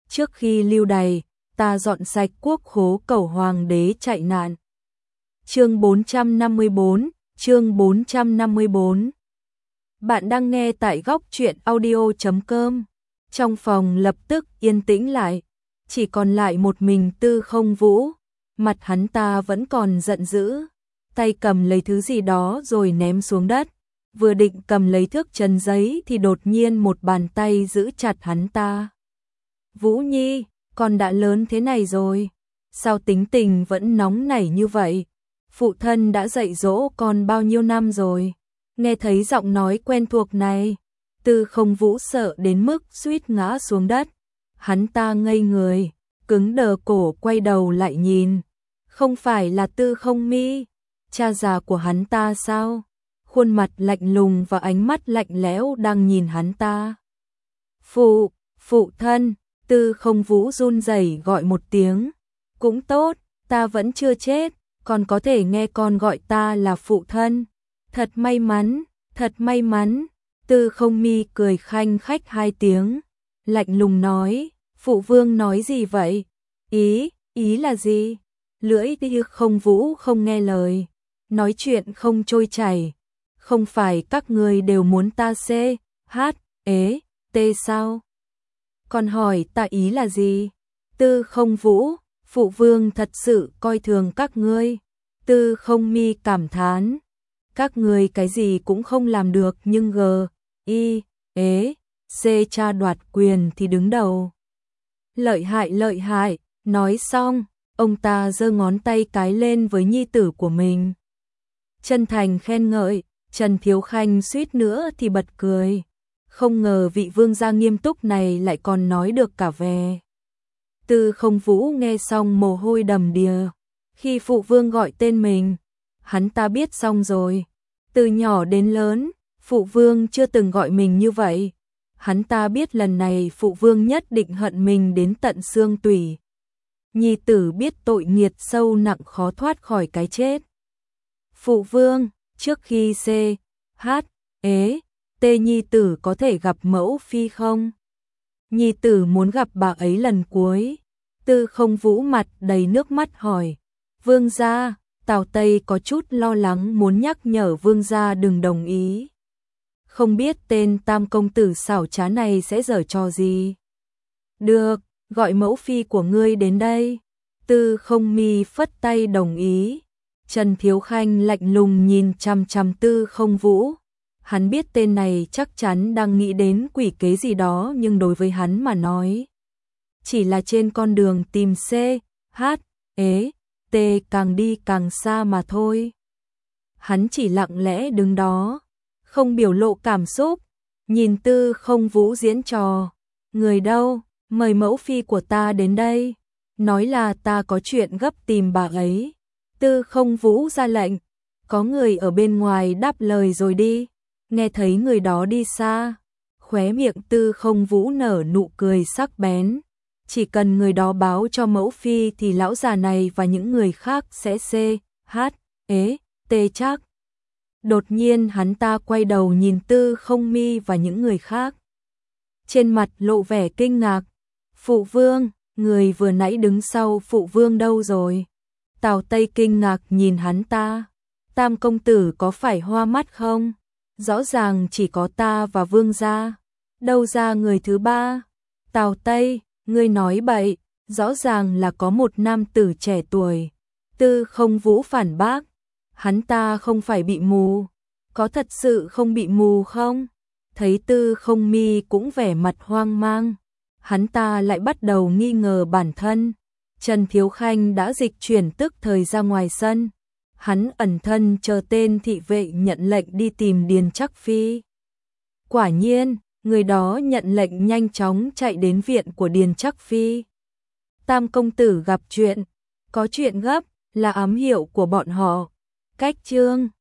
trước khi lưu đày, ta dọn sạch quốc khố cầu hoàng đế chạy nạn. Chương 454, chương 454. Bạn đang nghe tại góc truyện audio.com. Trong phòng lập tức yên tĩnh lại, chỉ còn lại một mình Tư Không Vũ, mặt hắn ta vẫn còn giận dữ, tay cầm lấy thứ gì đó rồi ném xuống đất, vừa định cầm lấy thước trần giấy thì đột nhiên một bàn tay giữ chặt hắn ta. Vũ Nhi, con đã lớn thế này rồi, sao tính tình vẫn nóng nảy như vậy? Phụ thân đã dạy dỗ con bao nhiêu năm rồi? Nghe thấy giọng nói quen thuộc này, Tư Không Vũ sợ đến mức suýt ngã xuống đất. Hắn ta ngây người, cứng đờ cổ quay đầu lại nhìn. Không phải là Tư Không Mi, cha già của hắn ta sao? Khuôn mặt lạnh lùng và ánh mắt lạnh lẽo đang nhìn hắn ta. Phụ thân, Tư Không Vũ run rẩy gọi một tiếng. Cũng tốt, ta vẫn chưa chết, còn có thể nghe con gọi ta là phụ thân. Thật may mắn, thật may mắn. Tư Không Mi cười khanh khách hai tiếng, lạnh lùng nói, phụ vương nói gì vậy? Ý là gì? Lưỡi Tư Không Vũ không nghe lời, nói chuyện không trôi chảy. Không phải các người đều muốn ta T sao? Còn hỏi ta ý là gì? Tư Không Vũ, phụ vương thật sự coi thường các ngươi. Tư Không Mi cảm thán, các người cái gì cũng không làm được nhưng cha đoạt quyền thì đứng đầu. Lợi hại, nói xong, ông ta giơ ngón tay cái lên với nhi tử của mình. Chân thành khen ngợi, Trần Thiếu Khanh suýt nữa thì bật cười. Không ngờ vị vương gia nghiêm túc này lại còn nói được cả về. Tư Không Vũ nghe xong mồ hôi đầm đìa. Khi phụ vương gọi tên mình, hắn ta biết xong rồi. Từ nhỏ đến lớn, phụ vương chưa từng gọi mình như vậy. Hắn ta biết lần này phụ vương nhất định hận mình đến tận xương tủy. Nhi tử biết tội nghiệt sâu nặng khó thoát khỏi cái chết. Phụ vương, trước khi nhi tử có thể gặp mẫu phi không? Nhi tử muốn gặp bà ấy lần cuối. Tư Không Vũ mặt đầy nước mắt hỏi. Vương gia, Tào Tây có chút lo lắng muốn nhắc nhở vương gia đừng đồng ý. Không biết tên tam công tử xảo trá này sẽ giở trò gì. Được, gọi mẫu phi của ngươi đến đây. Tư Không Mi phất tay đồng ý. Trần Thiếu Khanh lạnh lùng nhìn chằm chằm Tư Không Vũ. Hắn biết tên này chắc chắn đang nghĩ đến quỷ kế gì đó, nhưng đối với hắn mà nói, chỉ là trên con đường tìm T càng đi càng xa mà thôi. Hắn chỉ lặng lẽ đứng đó, không biểu lộ cảm xúc, nhìn Tư Không Vũ diễn trò. Người đâu, mời mẫu phi của ta đến đây, nói là ta có chuyện gấp tìm bà ấy. Tư Không Vũ ra lệnh, có người ở bên ngoài đáp lời rồi đi. Nghe thấy người đó đi xa, khóe miệng Tư Không Vũ nở nụ cười sắc bén. Chỉ cần người đó báo cho mẫu phi thì lão già này và những người khác sẽ chắc. Đột nhiên hắn ta quay đầu nhìn Tư Không Mi và những người khác. Trên mặt lộ vẻ kinh ngạc. Phụ vương, người vừa nãy đứng sau phụ vương đâu rồi? Tào Tây kinh ngạc nhìn hắn ta. Tam công tử có phải hoa mắt không? Rõ ràng chỉ có ta và vương gia. Đâu ra người thứ ba? Tào Tây, ngươi nói bậy, rõ ràng là có một nam tử trẻ tuổi. Tư Không Vũ phản bác. Hắn ta không phải bị mù. Có thật sự không bị mù không? Thấy Tư Không Mi cũng vẻ mặt hoang mang, hắn ta lại bắt đầu nghi ngờ bản thân. Trần Thiếu Khanh đã dịch chuyển tức thời ra ngoài sân. Hắn ẩn thân chờ tên thị vệ nhận lệnh đi tìm Điền Trắc Phi. Quả nhiên, người đó nhận lệnh nhanh chóng chạy đến viện của Điền Trắc Phi. Tam công tử gặp chuyện, có chuyện gấp, là ám hiệu của bọn họ. Cách chương